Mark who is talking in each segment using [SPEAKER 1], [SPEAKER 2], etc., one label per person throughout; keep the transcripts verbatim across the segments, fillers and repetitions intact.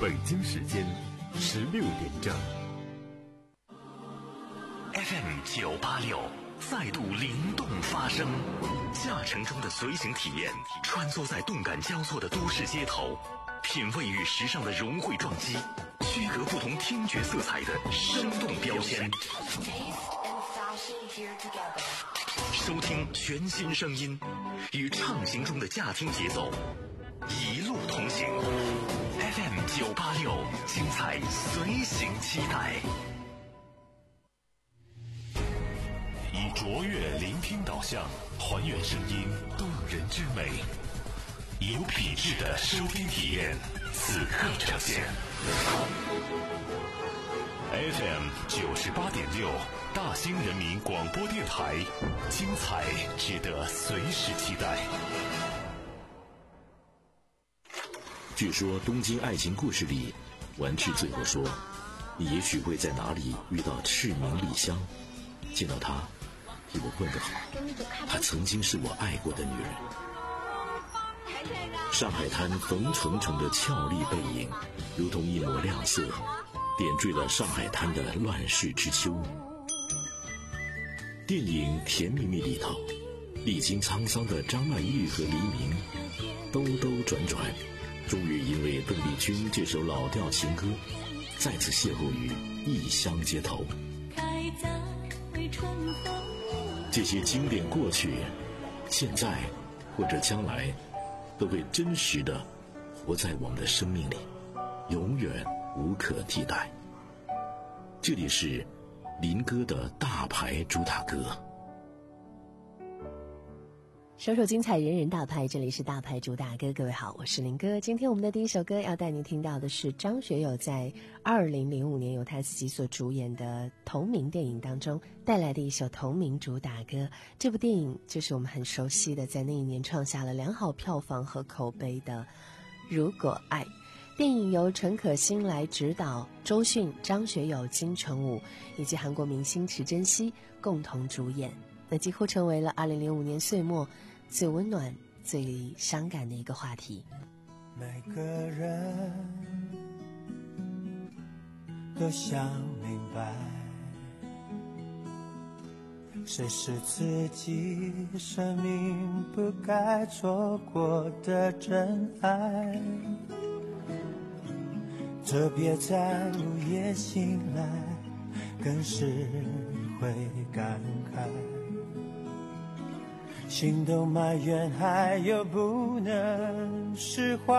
[SPEAKER 1] 北京时间十六点整。
[SPEAKER 2] F M 九八六再度灵动发声，驾乘中的随行体验，穿梭在动感交错的都市街头，品味与时尚的融汇撞击，区隔不同听觉色彩的生动标签。收听全新声音，与畅行中的驾听节奏一路同行。F M 九八六，精彩随行期待。以卓越聆听导向，还原声音动人之美，有品质的收听体验，此刻呈现。F M 九十八点六，大兴人民广播电台，精彩值得随时期待。
[SPEAKER 3] 据说《东京爱情故事》里，丸治最后说：“你也许会在哪里遇到赤名莉香，见到她，替我问个好，她曾经是我爱过的女人。”上海滩冯程程的俏丽背影，如同一抹亮色，点缀了上海滩的乱世之秋。电影《甜蜜蜜》里头，历经沧桑的张曼玉和黎明，兜兜转转，终于因为邓丽君这首老调情歌，再次邂逅于异乡街头。这些经典过去，现在或者将来，都会真实的活在我们的生命里，永远无可替代。这里是林哥的大牌主打歌。
[SPEAKER 4] 首首精彩，人人大牌，这里是大牌主打歌。各位好，我是林哥。今天我们的第一首歌要带您听到的是张学友在二零零五年由他自己所主演的同名电影当中带来的一首同名主打歌。这部电影就是我们很熟悉的，在那一年创下了良好票房和口碑的《如果爱》。电影由陈可辛来指导，周迅、张学友、金城武以及韩国明星池珍熙共同主演，那几乎成为了二零零五年岁末最温暖、最伤感的一个话题。
[SPEAKER 5] 每个人都想明白，谁是自己生命不该错过的真爱。特别在午夜醒来，更是会感慨，心动埋怨还有不能释怀，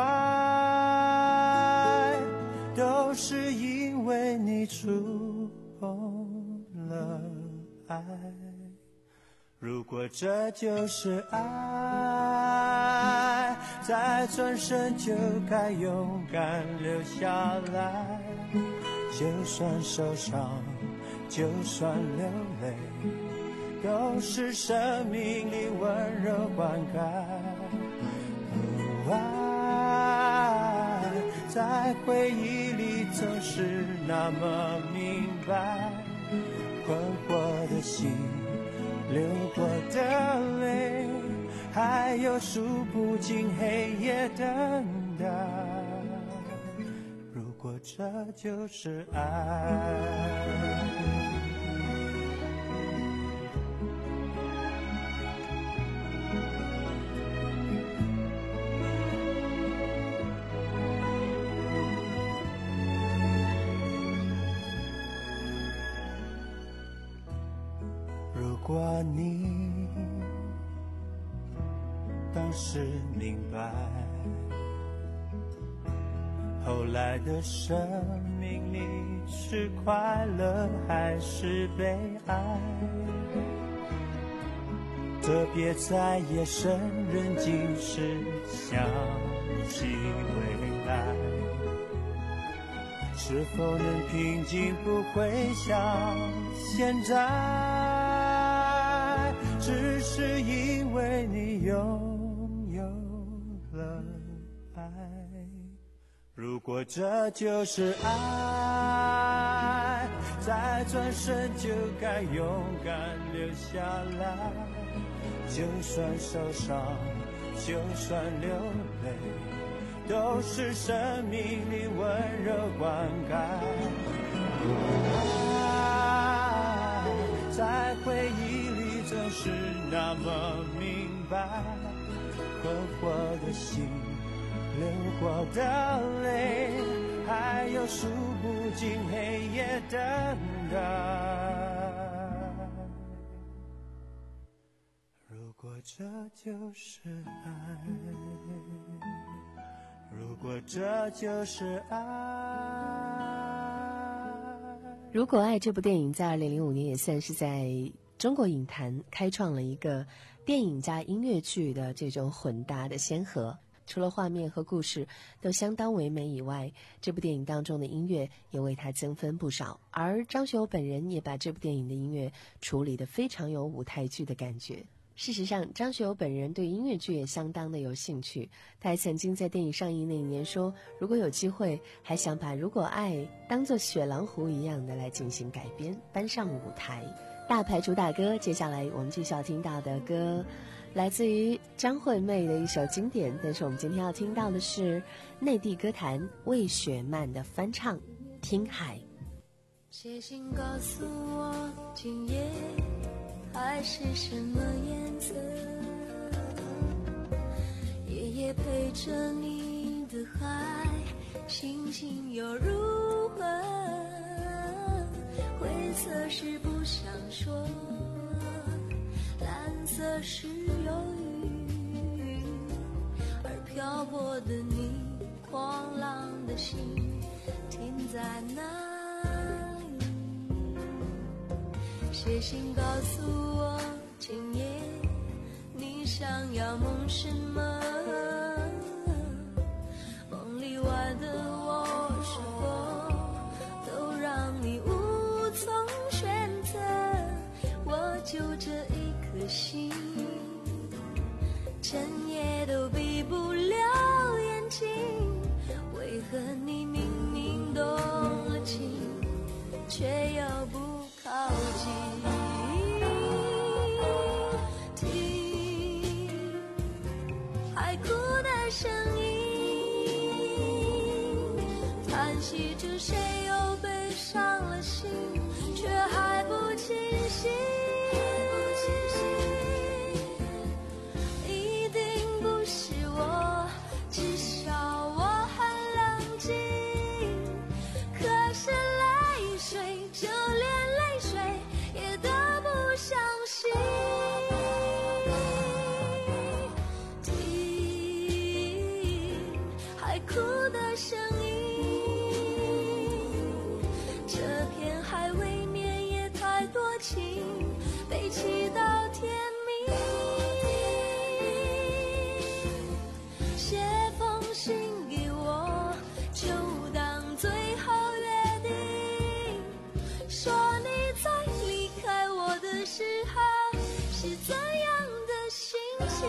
[SPEAKER 5] 都是因为你触碰了爱。如果这就是爱，再转身就该勇敢留下来，就算受伤，就算流泪，都是生命里温柔灌溉。哦，爱在回忆里总是那么明白，困惑的心，流过的泪，还有数不尽黑夜等待。如果这就是爱，如果你当时明白，后来的生命里是快乐还是悲哀，特别在夜深人静时想起未来，是否能平静不会像现在，只是因为你拥有了爱。如果这就是爱，再转身就该勇敢留下来，就算受伤，就算流泪， 都是生命里温热灌溉。爱在回忆里总是那么明白，困惑的心，流过的泪，还有数不尽黑夜等待。如果这就是爱，如果这就是爱。
[SPEAKER 4] 如果爱这部电影在二零零五年也算是在中国影坛开创了一个电影加音乐剧的这种混搭的先河。除了画面和故事都相当唯美以外，这部电影当中的音乐也为它增分不少，而张学友本人也把这部电影的音乐处理得非常有舞台剧的感觉。事实上，张学友本人对音乐剧也相当的有兴趣，他还曾经在电影上映那一年说，如果有机会还想把《如果爱》当作雪狼湖一样的来进行改编，搬上舞台。大牌主打歌，接下来我们继续要听到的歌来自于张惠妹的一首经典，但是我们今天要听到的是内地歌坛魏雪漫的翻唱《听海》。
[SPEAKER 6] 写信告诉我今夜海是什么颜色，夜夜陪着你的海，心情又如何？灰色是不想说，蓝色是忧郁，而漂泊的你，狂浪的心停在哪里？写信告诉我今夜你想要梦什么，梦里外的我是否都让你无从选择？我就这一颗心，整夜都闭不了眼睛，为何你明明动了情，却又不靠近？听海哭的声音，叹息着谁又悲伤了心，却还不清醒。一定不是我，至少我很冷静，可是泪水就连泪水也都不相信。听海哭的声音，这片海未免也太多情，悲泣到天明。写封信给我，就当最后约定，说你在离开我的时候是怎样的心情。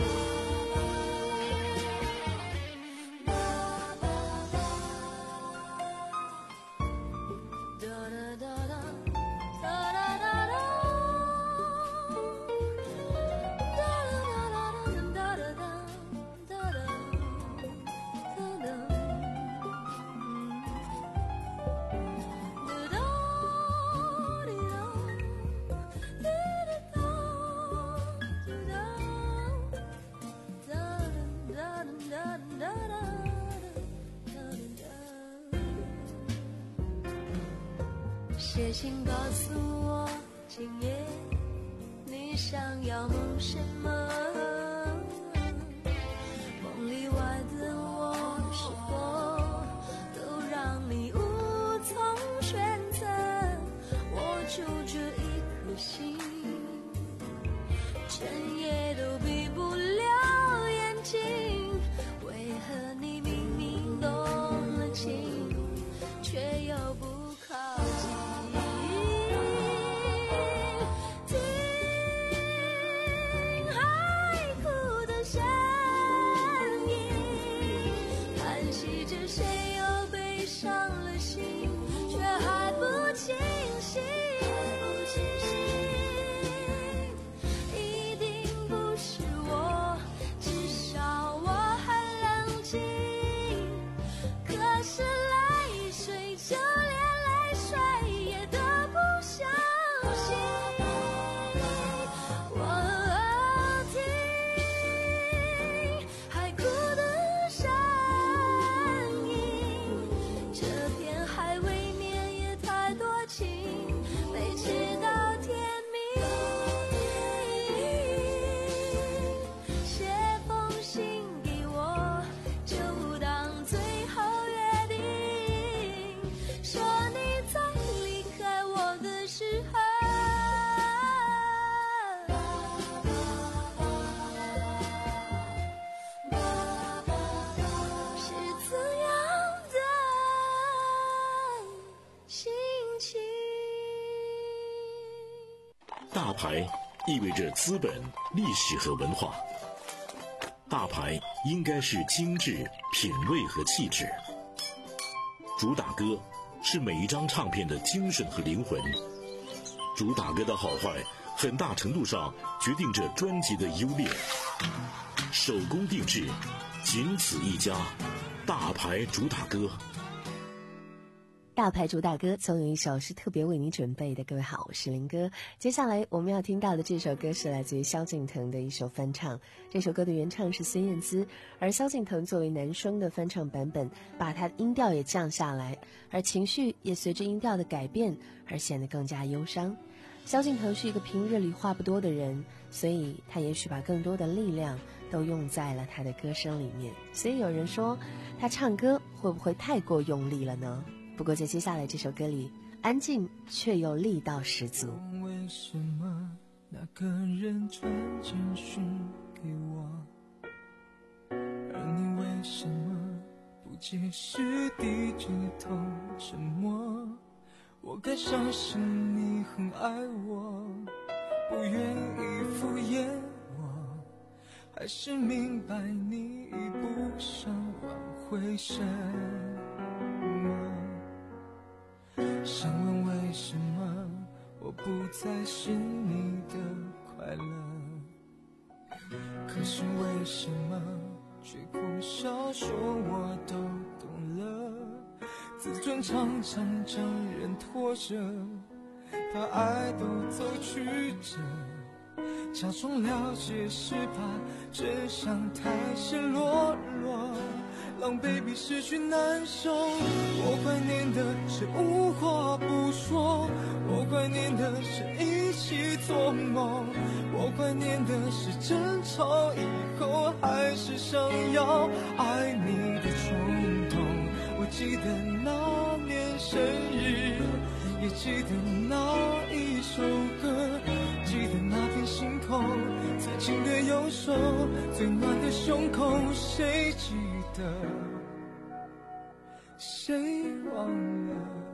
[SPEAKER 6] 写信告诉我今夜你想要梦什么，梦里外的我是否都让你无从选择？我就这一颗心，整夜都闭不了眼睛，为何你明明动了情，却又不靠近？一定不是我，至少我很冷静。
[SPEAKER 3] 大牌意味着资本、历史和文化。大牌应该是精致、品味和气质。主打歌是每一张唱片的精神和灵魂。主打歌的好坏，很大程度上决定着专辑的优劣。手工定制，仅此一家，大牌主打歌。
[SPEAKER 4] 大牌主打歌总有一首是特别为你准备的。各位好，我是林哥。接下来我们要听到的这首歌是来自于萧敬腾的一首翻唱，这首歌的原唱是孙燕姿，而萧敬腾作为男声的翻唱版本，把他的音调也降下来，而情绪也随着音调的改变而显得更加忧伤。萧敬腾是一个平日里话不多的人，所以他也许把更多的力量都用在了他的歌声里面，所以有人说他唱歌会不会太过用力了呢？不过在接下来这首歌里，安静却又力道十足。
[SPEAKER 5] 为什么那个人传简讯给我，而你为什么不解释低着头沉默？我该相信你很爱我，不愿意敷衍我，还是明白你已不想挽回什么？想问为什么我不再是你的快乐，可是为什么却苦笑说我都懂了？自尊常常将人拖着，把爱都走曲折，假装了解是怕真相太赤裸裸，狼狈比失去难受。我怀念的是无话不说，我怀念的是一起做梦，我怀念的是争吵以后还是想要爱你的冲动。我记得那年生日，也记得那一首歌，记得那片星空，最紧的右手，最暖的胸口，谁记得，谁忘了？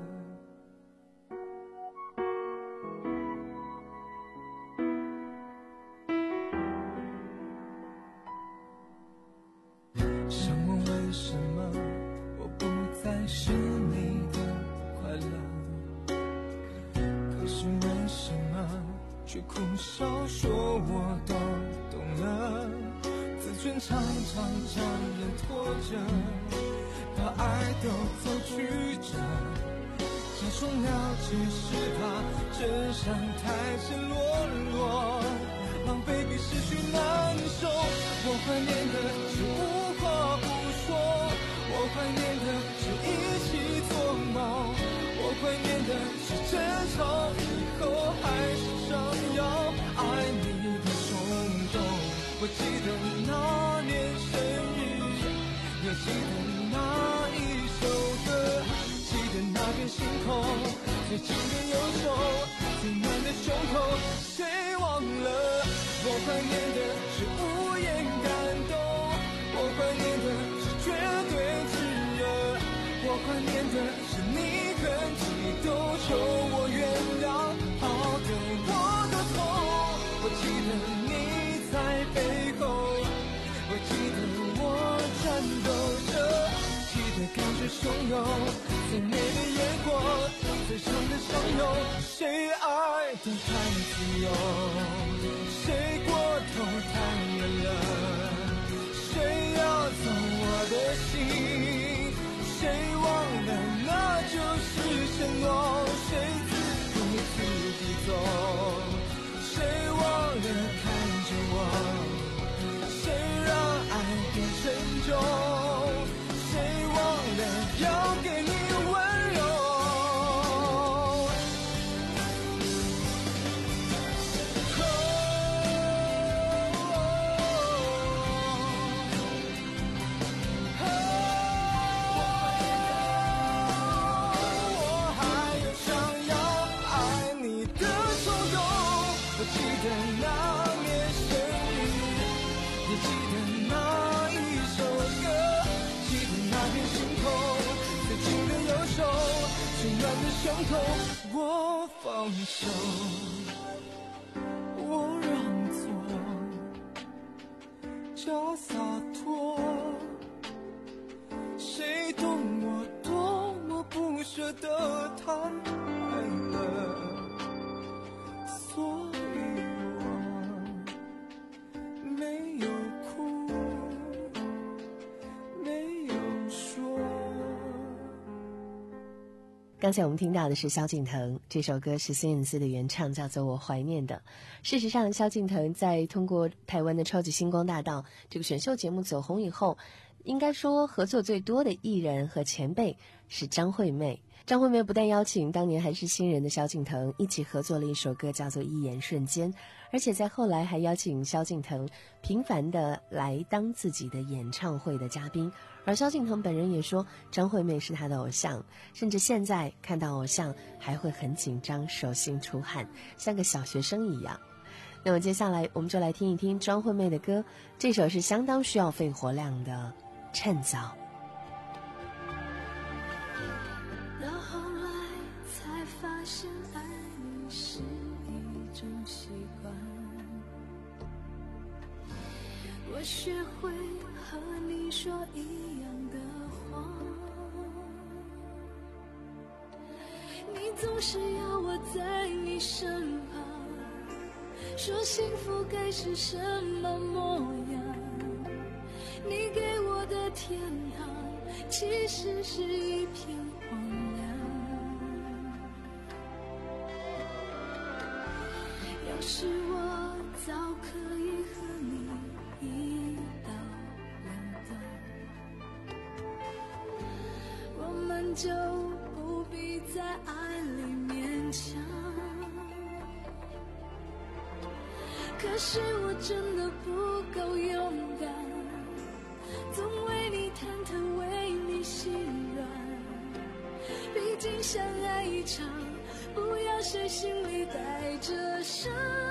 [SPEAKER 5] 想问为什么我不再是你的快乐，可是为什么却苦笑说我都懂了？自尊常常将人拖着，把爱都走曲折，假装了解是怕真相太赤裸裸，狼狈比失去难受。我怀念的是无话不说，我怀念的是一起做梦，我怀念的是争吵以后还是想要爱你的冲动。我记得那年生日，也记得那一首歌，记得那片星空，最紧的右手，最暖的胸口，谁忘了？我怀念的是无言感动，我怀念的是绝对炽热，我怀念的是你很激动，求我原谅，好的我的痛。我记得你在背后，我记得我颤抖着，记得感觉汹涌，最美的烟火，最长的相拥，谁爱得太自由，谁过头太远了，谁要走我的心，谁忘了那就是承诺，谁自顾自己走，谁忘了看着我，谁让爱变沉重，谁忘了要给你温柔。记得那年生日，也记得那一首歌，记得那片星空，最紧的右手，最暖的胸口，我放手。 我让座，假洒脱，谁懂我多么不舍得坦白了，所以我没有哭，没有说。
[SPEAKER 4] 刚才我们听到的是萧敬腾，这首歌是孙燕姿的原唱，叫做《我怀念的》。事实上，萧敬腾在通过台湾的超级星光大道这个选秀节目走红以后，应该说合作最多的艺人和前辈是张惠妹。张惠妹不但邀请当年还是新人的萧敬腾一起合作了一首歌叫做《一眼瞬间》，而且在后来还邀请萧敬腾频繁的来当自己的演唱会的嘉宾。而萧敬腾本人也说张惠妹是他的偶像，甚至现在看到偶像还会很紧张，手心出汗，像个小学生一样。那么接下来我们就来听一听张惠妹的歌，这首是相当需要肺活量的《趁早》。
[SPEAKER 6] 到后来才发现爱你是一种习惯，我学会和你说一样的话，你总是要我在你身旁，说幸福该是什么模样，你给我的天堂其实是一片荒凉。要是我早可以和你一刀两断，我们就不必在爱里勉强。可是我真的不够勇敢，总为你忐忑，为你心软。毕竟相爱一场，不要谁心里带着伤。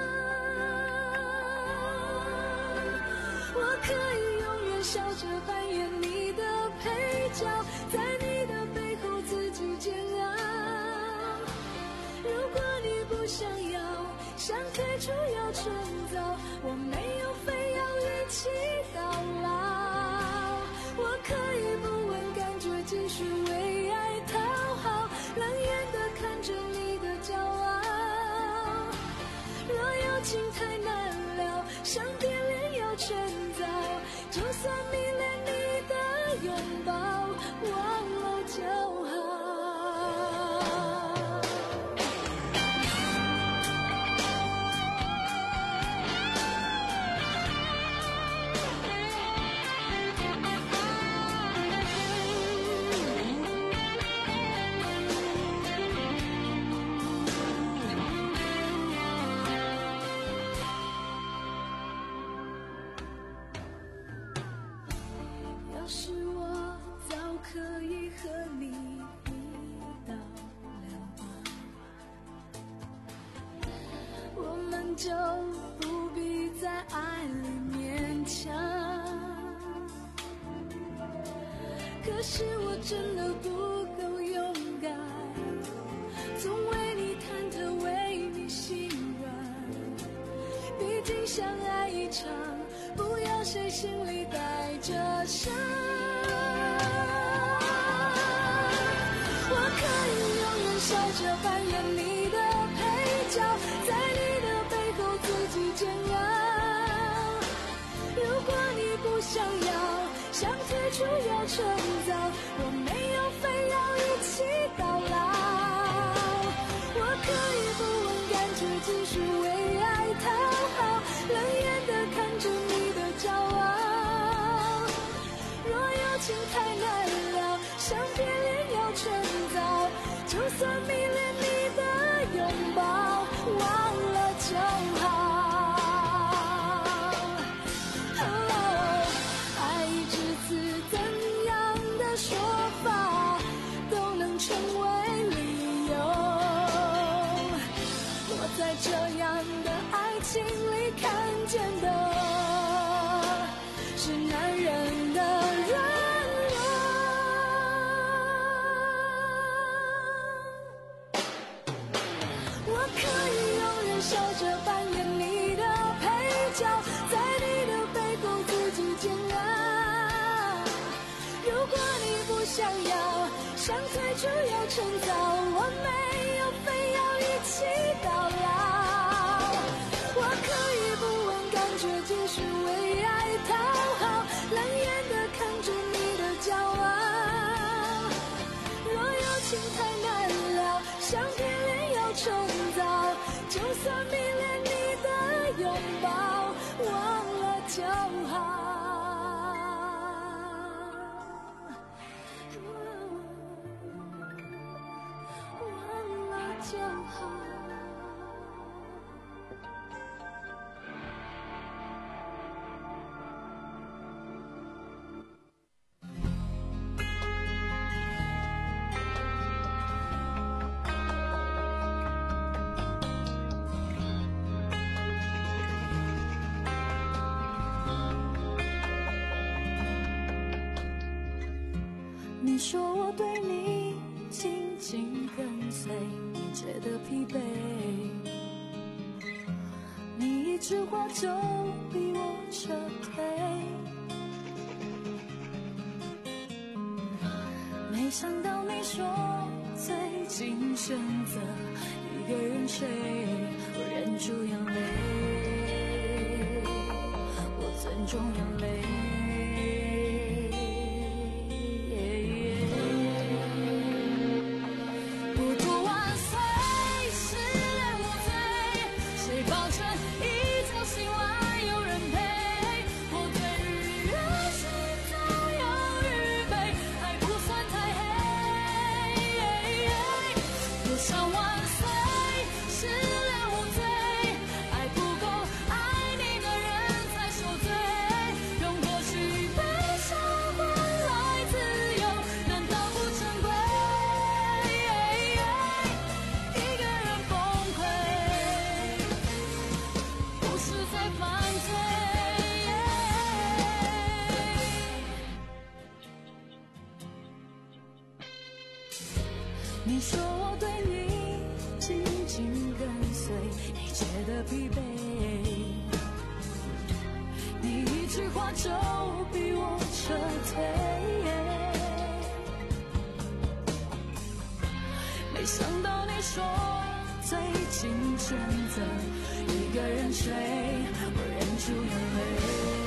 [SPEAKER 6] 我可以永远笑着扮演你的配角，在你的背后自己煎熬。如果你不想要，想退出要趁早，我没有非要一起到老。我可以不问感觉，继续为爱讨好，冷眼地看着你的骄傲。若有情太难了，想变脸要趁早，就算迷恋你的拥抱，忘了就好。要是我早可以和你一刀两断，我们就不必在爱里勉强。可是我真的不够勇敢，总为你忐忑，为你心软。毕竟相爱一场，不要谁心里带着伤。我可以永远笑着扮演你的配角，在你的背后自己煎熬。如果你不想要，想退出要趁早，我没有非要一起到老。我可以不问感觉，继续为爱讨好，冷眼地看着你的骄傲。若有情太难了，想变脸要趁早，就算迷恋你的拥抱，忘了就好。哦，爱一只字怎样的说法都能成为理由。我在这样的爱情里看见的是男人的软弱。我可以永远笑着扮演想要，想退就要趁早，我没有非要一起到老。我可以不问感觉，继续为爱讨好，冷眼地看着你的骄傲。若有情太难了，想骗脸要重造，就算迷恋你的拥抱，忘了就好。忘了就好。你说我对你紧紧跟随，你觉得疲惫，你一句话就逼我撤退，没想到你说最近选择一个人睡，我忍住眼泪，我尊重眼泪。你说我对你紧紧跟随，你觉得疲惫，你一句话就逼我撤退，没想到你说最近选择一个人睡，我忍住眼泪。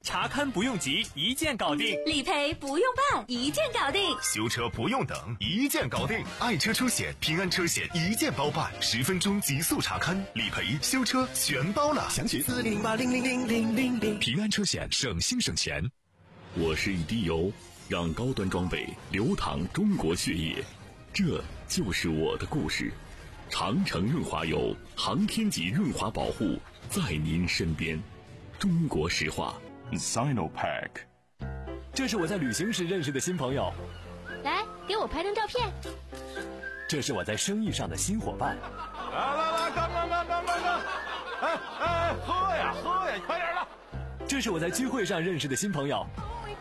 [SPEAKER 7] 查看不用急，一键搞定；
[SPEAKER 8] 理赔不用办，一键搞定；
[SPEAKER 1] 修车不用等，一键搞定。爱车车险、平安车险一键包办，十分钟极速查看，理赔、修车全包了。详情四零八零零零零零零。平安车险，省心省钱。
[SPEAKER 3] 我是一滴油，让高端装备流淌中国血液，这就是我的故事。长城润滑油，航天级润滑保护，在您身边。中国石化。
[SPEAKER 1] Sinopack。
[SPEAKER 7] 这是我在旅行时认识的新朋友，
[SPEAKER 8] 来给我拍张照片。
[SPEAKER 7] 这是我在生意上的新伙伴。
[SPEAKER 9] 来来来，干干干干干干！哎哎，喝呀喝呀，快点的！
[SPEAKER 7] 这是我在聚会上认识的新朋友。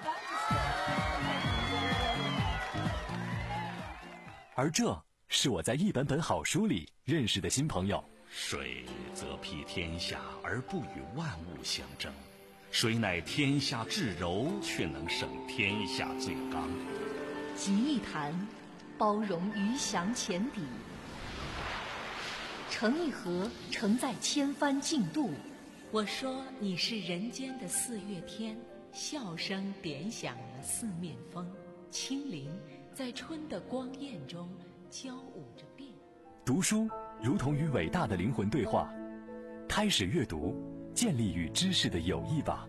[SPEAKER 7] 而这是我在一本本好书里认识的新朋友。
[SPEAKER 2] 水则辟天下而不与万物相争，水乃天下至柔，却能胜天下最刚。
[SPEAKER 10] 集一谈，包容鱼翔浅底；成一河，承载千帆竞渡。
[SPEAKER 11] 我说你是人间的四月天，笑声点响了四面风，清灵在春的光艳中交舞着变。
[SPEAKER 7] 读书如同与伟大的灵魂对话，开始阅读，建立与知识的友谊吧。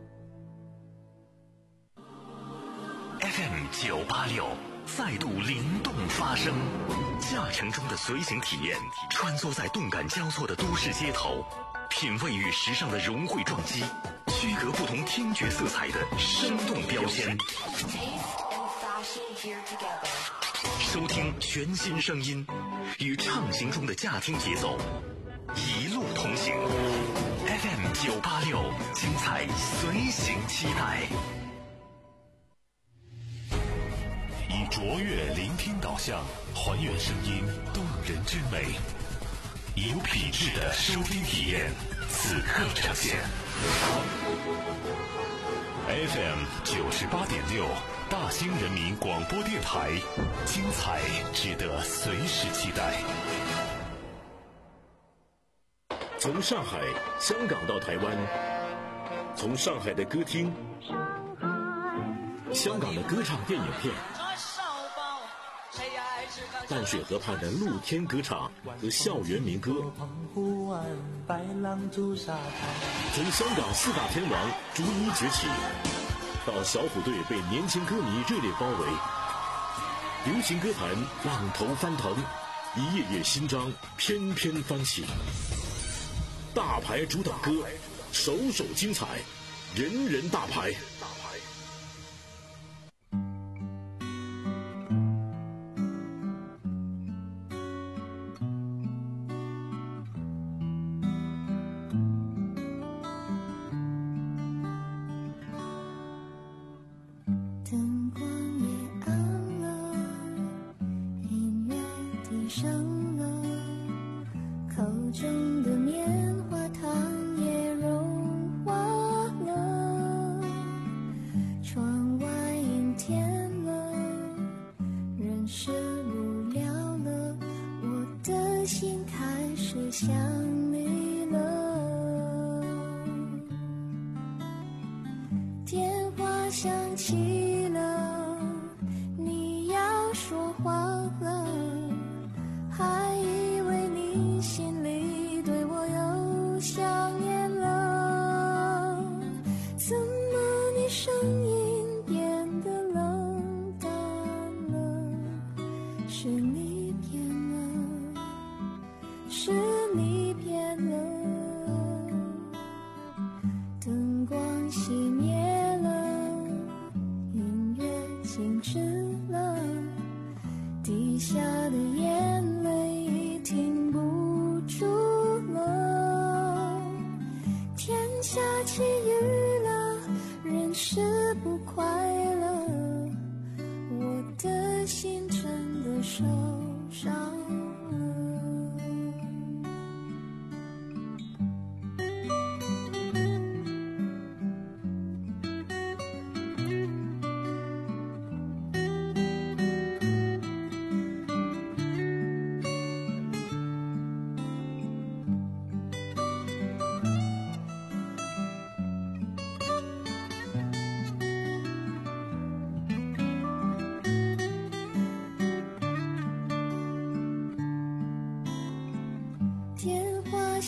[SPEAKER 2] F M 九八六再度灵动发声，驾乘中的随行体验，穿梭在动感交错的都市街头，品味与时尚的融汇撞击，区隔不同听觉色彩的生动标签。收听全新声音，与畅行中的驾听节奏，一路同行。F M 九八六，精彩随行期待。
[SPEAKER 3] 以卓越聆听导向，还原声音动人之美，有品质的收听体验，此刻呈现。F M 九十八点六，大兴人民广播电台，精彩值得随时期待。从上海、香港到台湾，从上海的歌厅、香港的歌唱电影片，淡水河畔的露天歌唱和校园民歌，从香港四大天王逐一崛起，到小虎队被年轻歌迷热烈包围，流行歌坛浪头翻腾，一页页新章翩翩翻起。大牌主打歌，首首精彩，人人大牌。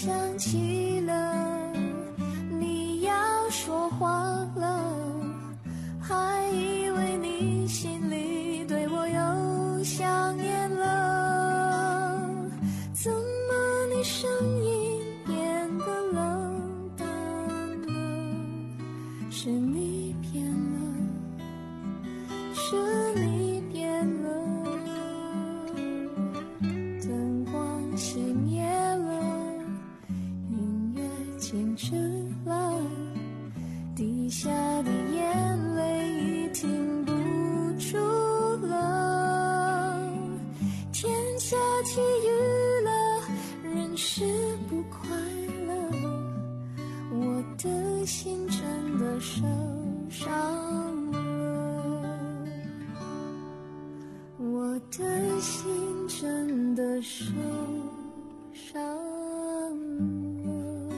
[SPEAKER 6] 想起了你要说话了，还以为你心里对我又想念了，怎么你声音变得冷淡了？是你变了，是你变了。灯光熄灭了，音乐静止了，滴下的眼泪已停不住了。天下起雨了，人是不快乐，我的心真的受伤了，我的心真的受伤了。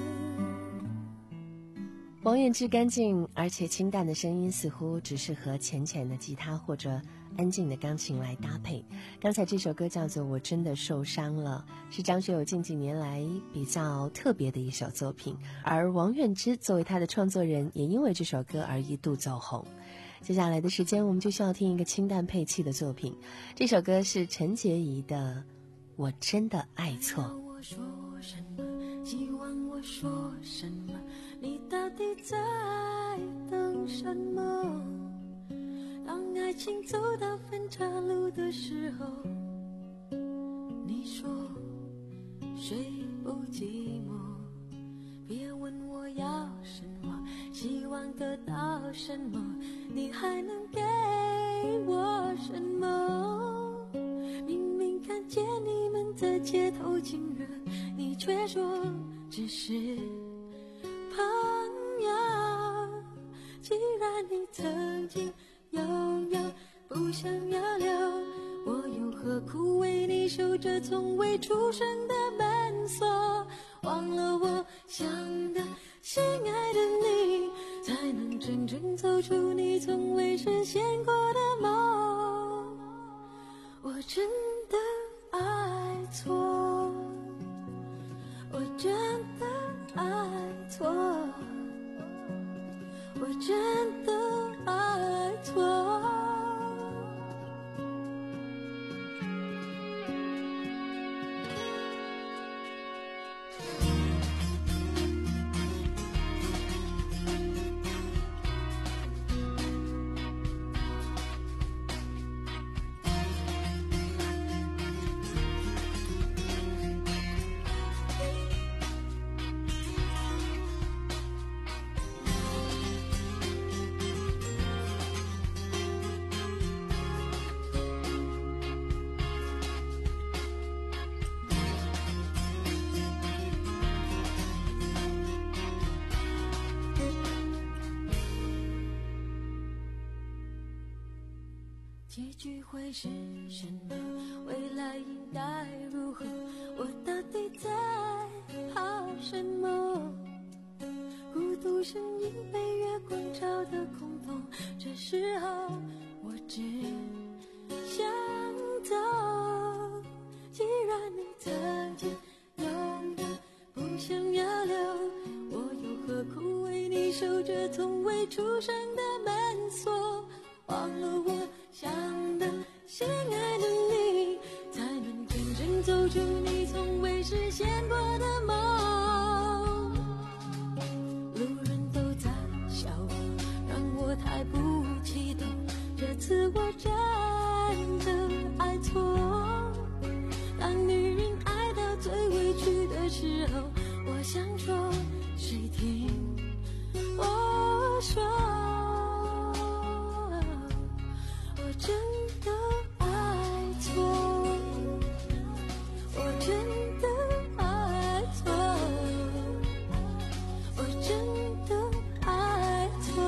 [SPEAKER 4] 王菀之干净而且清淡的声音似乎只适合浅浅的吉他或者安静的钢琴来搭配。刚才这首歌叫做《我真的受伤了》，是张学友近几年来比较特别的一首作品，而王菀之作为他的创作人，也因为这首歌而一度走红。接下来的时间我们就需要听一个清淡配器的作品，这首歌是陈洁仪的《我真的爱错》。
[SPEAKER 6] 我说什么？希望我说什么？你到底在等什么？当爱情走到分岔路的时候，你说谁不寂寞？别问我要什么，希望得到什么，你还能给我什么？明明看见你们在街头亲热，你却说只是朋友。既然你曾经拥有，不想要留，我又何苦为你守着从未出生的门锁？忘了我想的心爱的你，才能真正走出你从未实现过的梦。我真的爱错，我真的爱错，我真的爱错。结局会是什么？未来应该如何？我到底在怕什么？孤独声音被月光照得空洞，这时候我只想走。既然你曾经拥有，不想要留，我又何苦为你守着从未出生的门锁？忘了我想的心爱的你，才能真正走出你从未实现过的梦。路人都在笑我，让我太不激动，这次我真的爱错。当女人爱到最委屈的时候，我想说谁听我说，我真的爱错，我真的爱错，我真的爱错。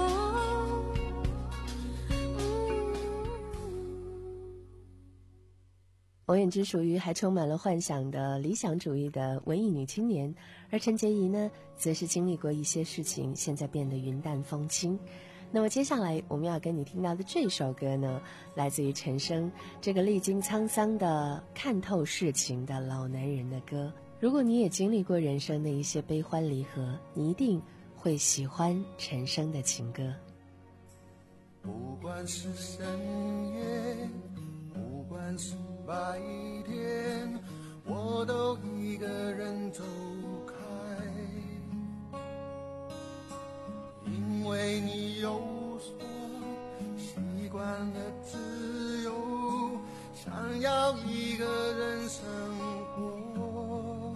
[SPEAKER 4] 王菀之属于还充满了幻想的理想主义的文艺女青年，而陈洁仪呢，则是经历过一些事情，现在变得云淡风轻。那么接下来我们要跟你听到的这首歌呢，来自于陈升，这个历经沧桑的看透世情的老男人的歌。 如果你也经历过人生的一些悲欢离合，你一定会喜欢陈升的情歌。
[SPEAKER 5] 不管是深夜，不管是白天，我都一个人走开，因为你有说习惯了自由，想要一个人生活，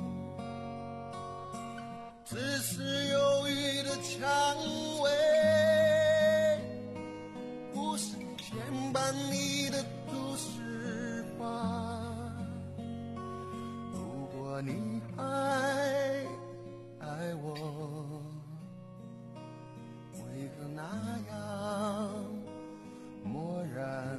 [SPEAKER 5] 只是忧郁的蔷薇不是牵绊你的都市化，如果你还爱我，为何那样漠然？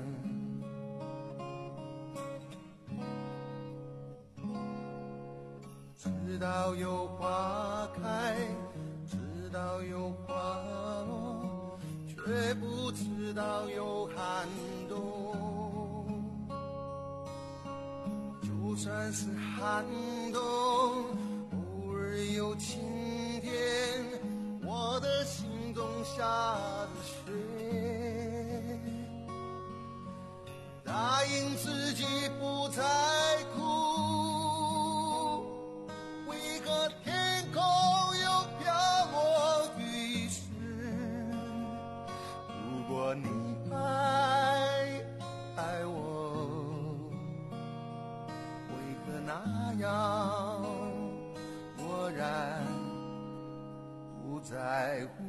[SPEAKER 5] 直到有花开，直到有花落，却不知道有寒冬。就算是寒冬，偶尔有晴天，我的心中下着雪。答应自己不再哭，为何天空又飘落雨丝？如果你还爱我，为何那样漠然不在乎？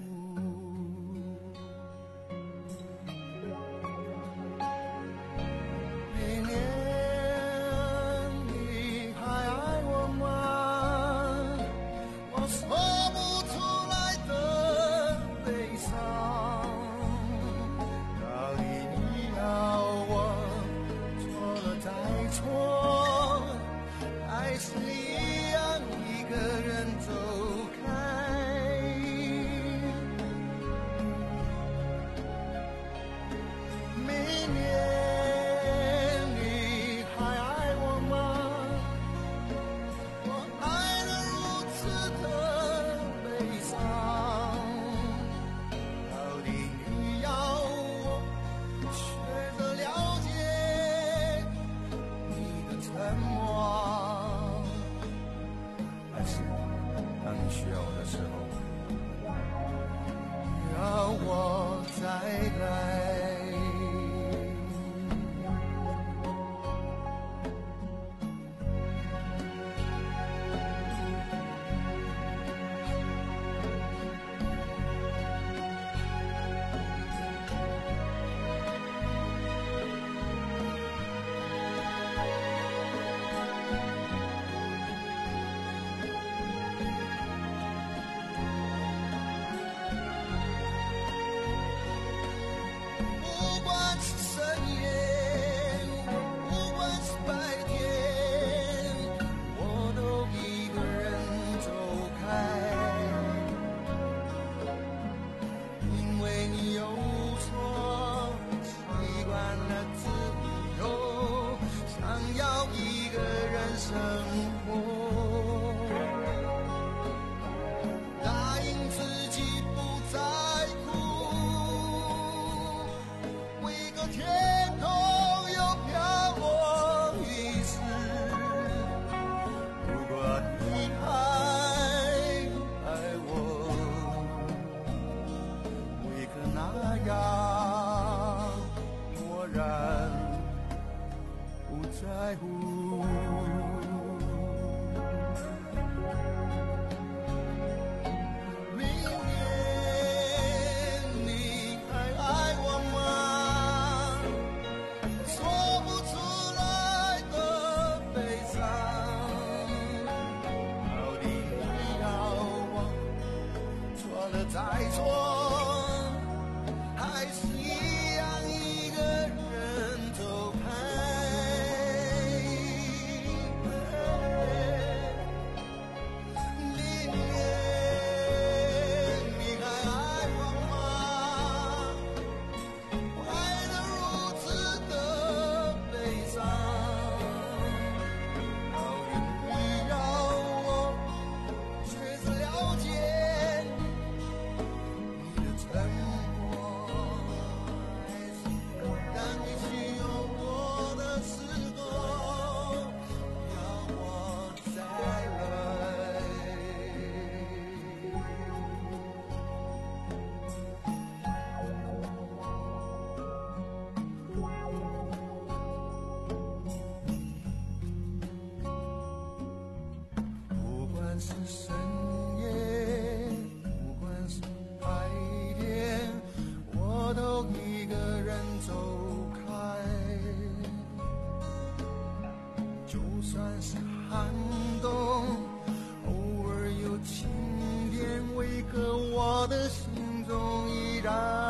[SPEAKER 5] 然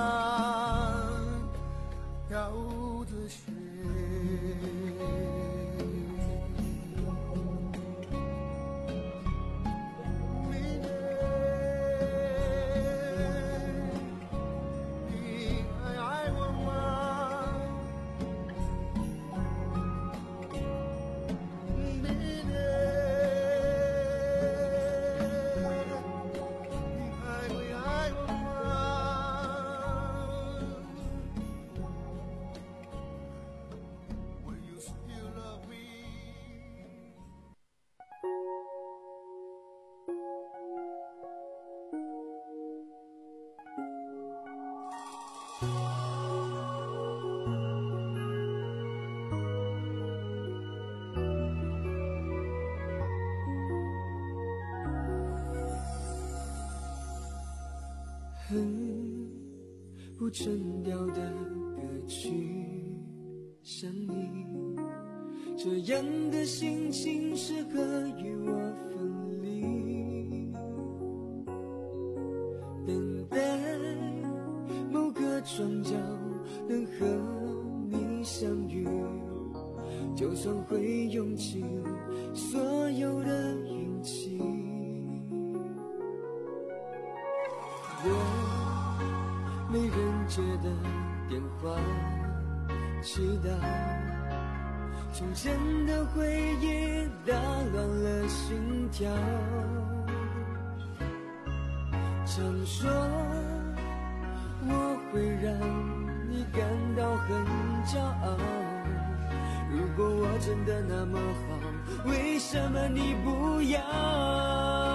[SPEAKER 5] 飘着雪。
[SPEAKER 12] 很不沉调的歌曲，想你这样的心情适合与我分离，等待某个转角能和你相遇，就算会用尽所有的运气。我没人接的电话，祈祷从前的回忆打乱了心跳。常说我会让你感到很骄傲，如果我真的那么好，为什么你不要？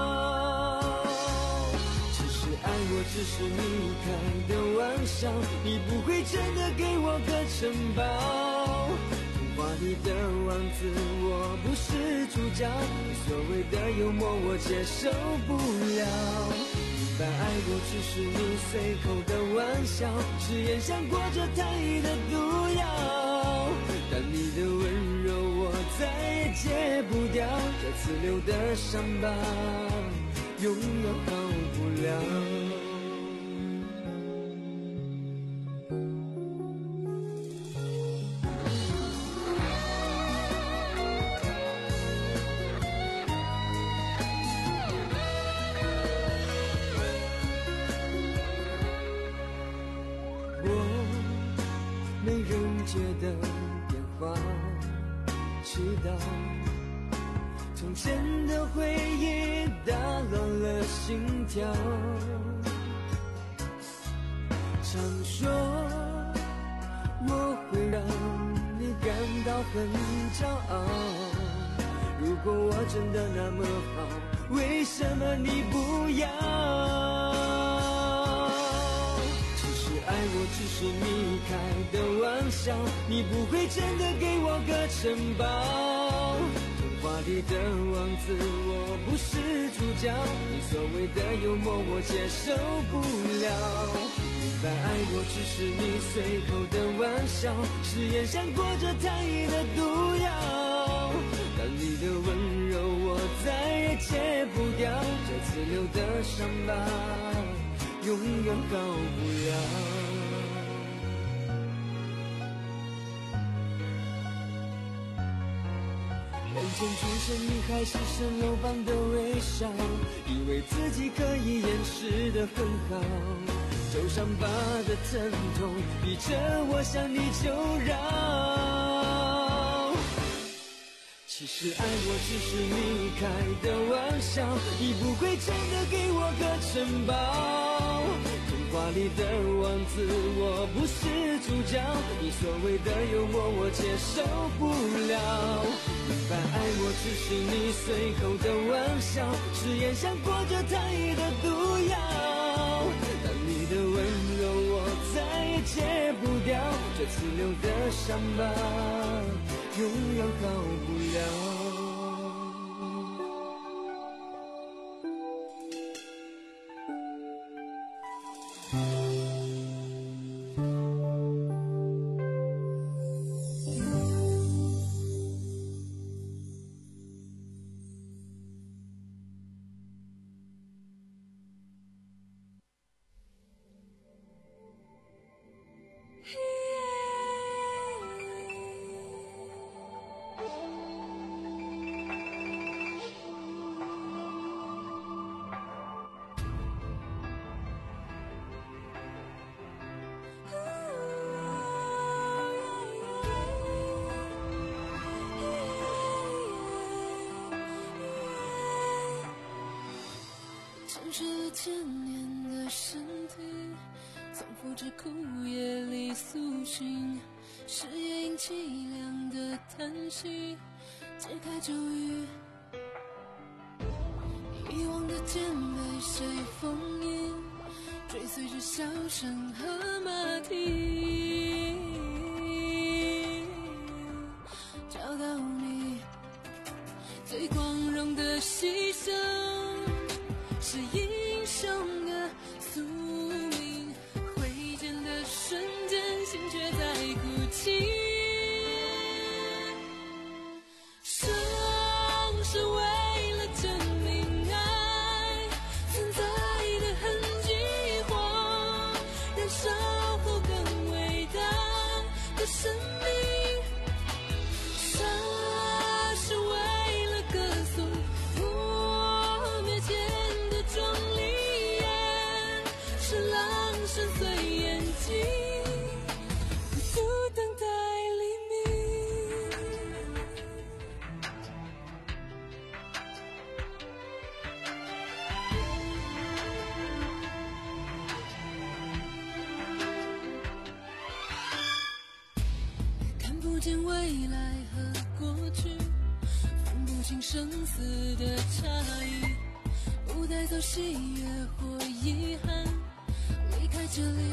[SPEAKER 12] 我只是你开的玩笑，你不会真的给我个城堡。童话里的王子，我不是主角，你所谓的幽默我接受不了。明白爱过只是你随口的玩笑，誓言像裹着糖衣的毒药。但你的温柔我再也戒不掉，这次留的伤疤永远好不了。没人接的电话，祈祷从前的回忆打乱了心跳。常说我会让你感到很骄傲，如果我真的那么好，为什么你不要？爱我只是你开的玩笑，你不会真的给我个城堡。童话里的王子，我不是主角，你所谓的幽默我接受不了。明白爱我只是你随口的玩笑，誓言像裹着糖衣的毒药。但你的温柔我再也戒不掉，这次留的伤疤永远好不了。人间出现你还是蜃楼般的微笑，以为自己可以掩饰得很好，旧伤疤的疼痛逼着我向你求饶。其实爱我只是你开的玩笑，你不会真的给我个城堡。童话里的王子，我不是主角，你所谓的幽默我接受不了。明白爱我只是你随口的玩笑，誓言像裹着糖衣的毒药。但你的温柔我再也戒不掉，这次留的伤疤永远好不了。
[SPEAKER 6] 失了千年的身体，从复制枯叶里苏醒，是夜莺凄凉的叹息，解开咒语。遗忘的剑被谁封印，追随着笑声和马蹄，找到你最光荣的牺牲，是英雄的宿命，挥剑的瞬间，心却在哭泣。生是为了证明爱存在的痕迹，或燃烧后更伟大的生命。杀是为了歌颂破灭前的壮丽，是狼深邃眼睛，孤独等待黎明。看不见未来和过去，分不清生死的差异，不带走喜悦或遗憾，离开这里。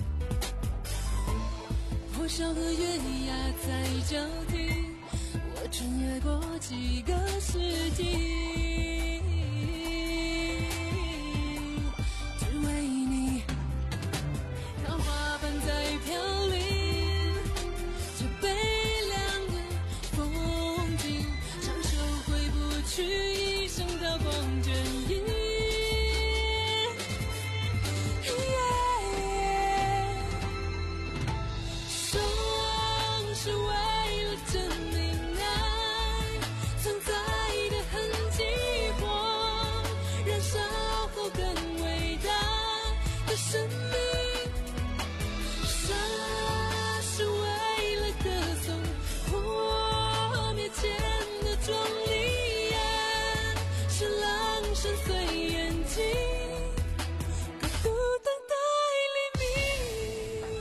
[SPEAKER 6] 破晓和月牙在交替，我穿越过几个世纪，只为你。桃花瓣在飘零，这悲凉的风景，长袖回不去，一生刀光剑影。生是为了证明爱存在的痕迹，或燃烧后更伟大的生命。杀是为了歌颂破灭前的壮丽，是狼深邃眼睛，孤独等待黎明。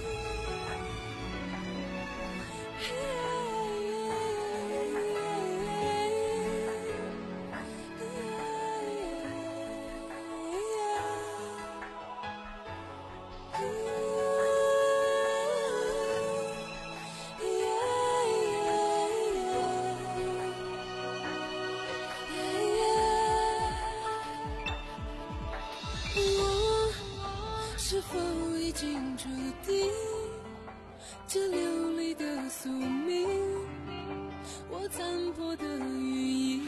[SPEAKER 6] 我是否已经注定这流离的宿命？我残破的羽翼，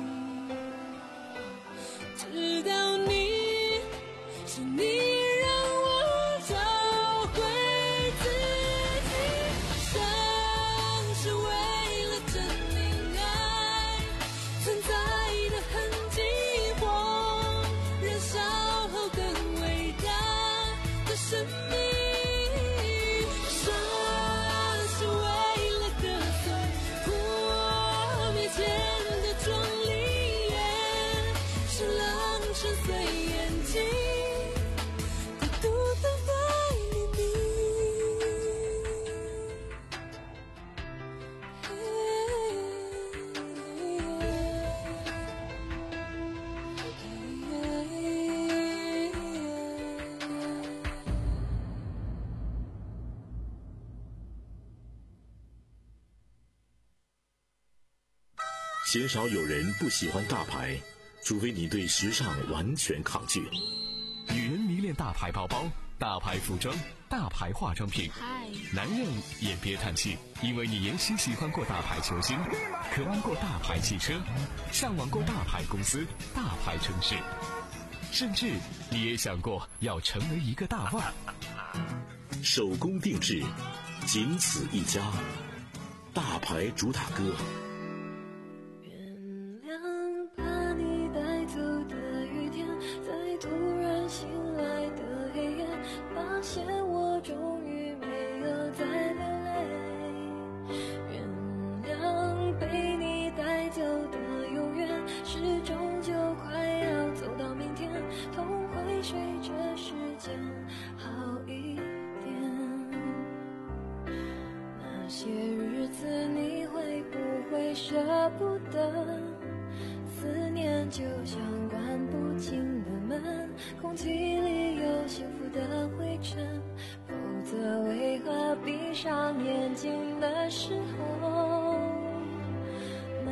[SPEAKER 6] 直到你，是你让我找回自己。生是为了证明爱存在的痕迹，或燃烧后更伟大的生命。杀是为了歌颂破灭前的壮丽，是狼深邃眼睛，孤独等待黎
[SPEAKER 3] 鲜少有人不喜欢大牌，除非你对时尚完全抗拒。
[SPEAKER 7] 女人迷恋大牌包包、大牌服装、大牌化妆品，男人也别叹气，因为你也许喜欢过大牌球星，渴望过大牌汽车，向往过大牌公司、大牌城市，甚至你也想过要成为一个大腕。
[SPEAKER 3] 手工定制，仅此一家，大牌主打歌。
[SPEAKER 6] 现我终于没有再流泪，原谅被你带走的永远，是终究快要走到明天。痛舍不得，思念就像关不紧的门，空气里有幸福的灰尘，否则为何闭上眼睛的时候那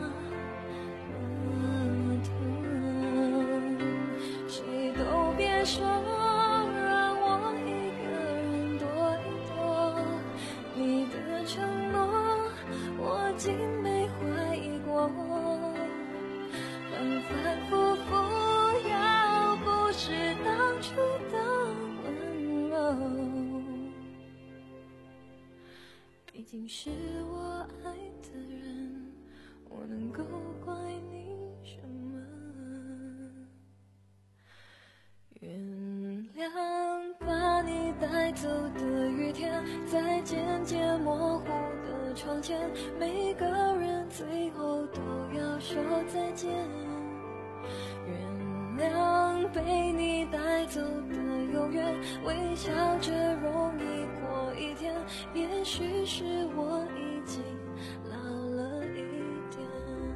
[SPEAKER 6] 么痛？谁都别说让我一个人躲一躲，你的承诺我竟没怀疑过，反反复复，要不是当初的温柔，毕竟是我爱的人，我能够怪你什么？原谅把你带走的雨天，在渐渐模糊的窗前，每个人最后都要说再见。原谅被你带走的永远，微笑着容易过一天，也许是我已经老了一点。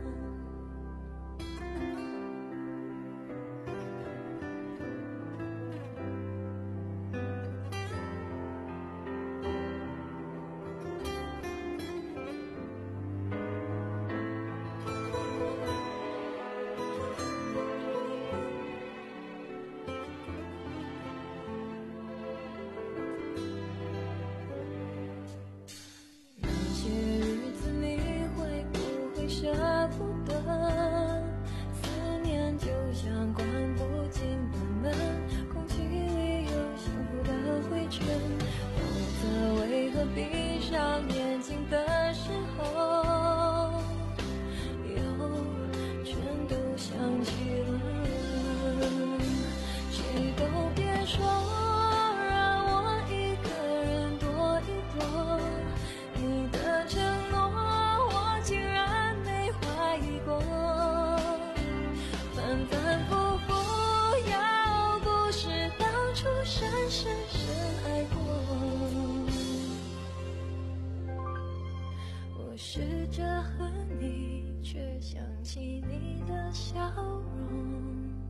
[SPEAKER 6] 试着和你，却想起你的笑容。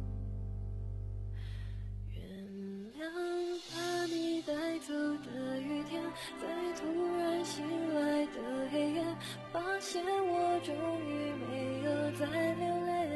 [SPEAKER 6] 原谅把你带走的雨天，在突然醒来的黑夜，发现我终于没有再流泪。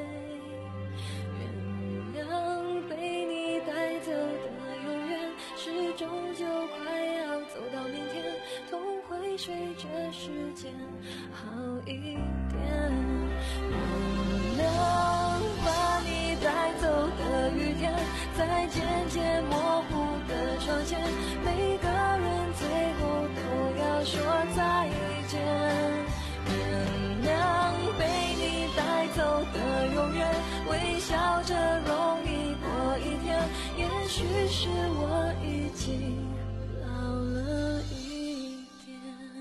[SPEAKER 6] 原谅被你带走的永远，是终究快要走到明天，痛会随着时间好一点。原谅把你带走的雨天，在渐渐模糊的窗前，每个人最后都要说再见。原谅被你带走的永远，微笑着容易过一天，也许是我已经老了一点。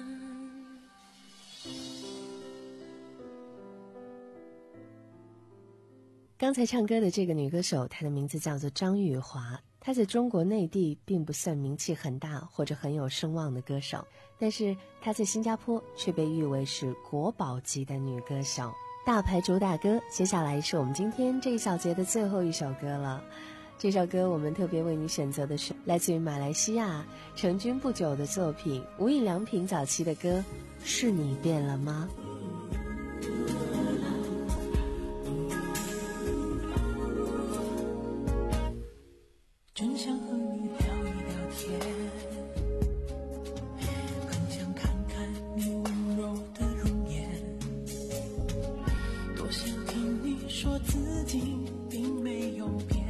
[SPEAKER 4] 刚才唱歌的这个女歌手，她的名字叫做张玉华。她在中国内地并不算名气很大或者很有声望的歌手，但是她在新加坡却被誉为是国宝级的女歌手。大牌主打歌，接下来是我们今天这一小节的最后一首歌了。这首歌我们特别为你选择的是来自于马来西亚成军不久的作品，无印良品早期的歌《是你变了吗》。
[SPEAKER 13] 真想和你聊一聊天，很想看看你温柔的容颜，多想听你说自己并没有变，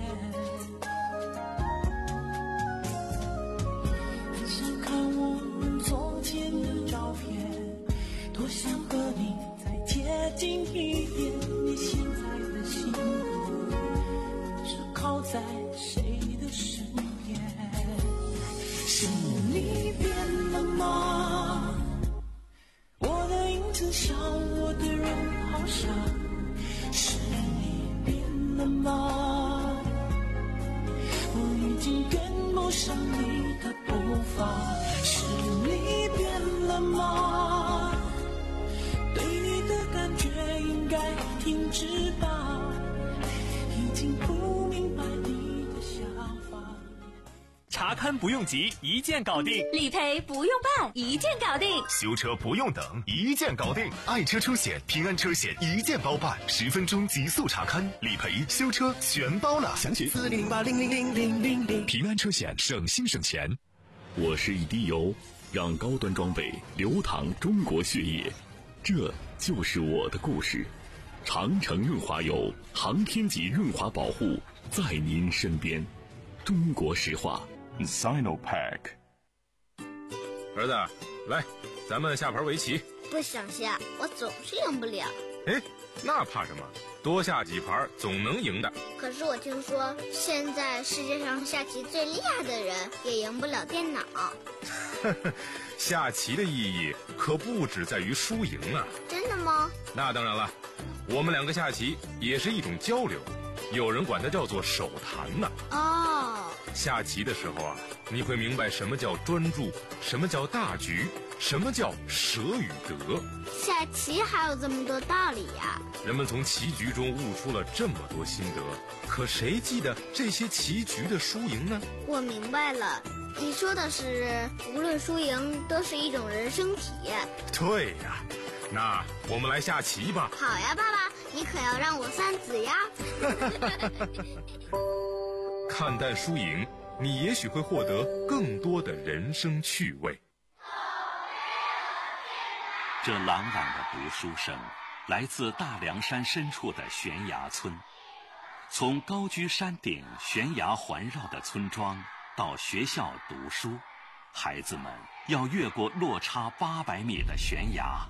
[SPEAKER 13] 很想看我们从前的照片，多想和你再接近一点。你现在的幸福是靠在谁的身边？是你变了吗？我的影子像我的人好像，是你变了吗？我已经跟不上你的步伐，是你变了吗？对你的感
[SPEAKER 14] 查看不用急，一键搞定；
[SPEAKER 8] 理赔不用办，一键搞定；
[SPEAKER 1] 修车不用等，一键搞定。爱车出险、平安车险一键包办，十分钟极速查看，理赔、修车全包了。详情
[SPEAKER 3] 四零八零零零零零零。平安车险，省心省钱。我是一滴油，让高端装备流淌中国血液，这就是我的故事。长城润滑油，航天级润滑保护，在您身边。中国石化
[SPEAKER 9] Sinopack。 儿子，来，咱们下盘围棋。
[SPEAKER 15] 不想下，我总是赢不了。
[SPEAKER 9] 哎，那怕什么？多下几盘总能赢的。
[SPEAKER 15] 可是我听说，现在世界上下棋最厉害的人也赢不了电脑。
[SPEAKER 9] 下棋的意义可不只在于输赢啊。
[SPEAKER 15] 真的吗？
[SPEAKER 9] 那当然了，我们两个下棋也是一种交流，有人管它叫做手谈呢。
[SPEAKER 15] 哦，
[SPEAKER 9] 下棋的时候啊，你会明白什么叫专注，什么叫大局，什么叫舍与得。
[SPEAKER 15] 下棋还有这么多道理呀！
[SPEAKER 9] 人们从棋局中悟出了这么多心得，可谁记得这些棋局的输赢呢？
[SPEAKER 15] 我明白了，你说的是无论输赢都是一种人生体验。
[SPEAKER 9] 对呀，那我们来下棋吧。
[SPEAKER 15] 好呀，爸爸，你可要让我三子呀。
[SPEAKER 9] 看淡输赢，你也许会获得更多的人生趣味。
[SPEAKER 2] 这朗朗的读书声来自大凉山深处的悬崖村。从高居山顶、悬崖环绕的村庄到学校读书，孩子们要越过落差八百米的悬崖，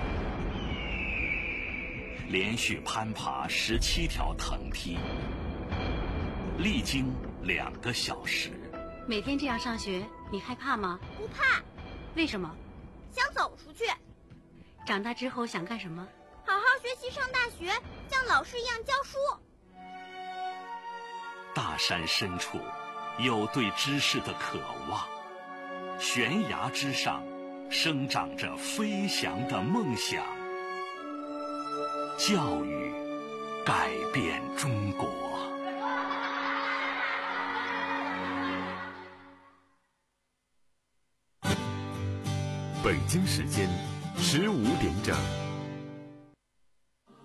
[SPEAKER 2] 连续攀爬十七条藤梯，历经两个小时。
[SPEAKER 16] 每天这样上学，你害怕吗？
[SPEAKER 15] 不怕。
[SPEAKER 16] 为什么？
[SPEAKER 15] 想走出去。
[SPEAKER 16] 长大之后想干什么？
[SPEAKER 15] 好好学习，上大学，像老师一样教书。
[SPEAKER 2] 大山深处有对知识的渴望，悬崖之上生长着飞翔的梦想。教育改变中国。
[SPEAKER 1] 北京时间十五点整。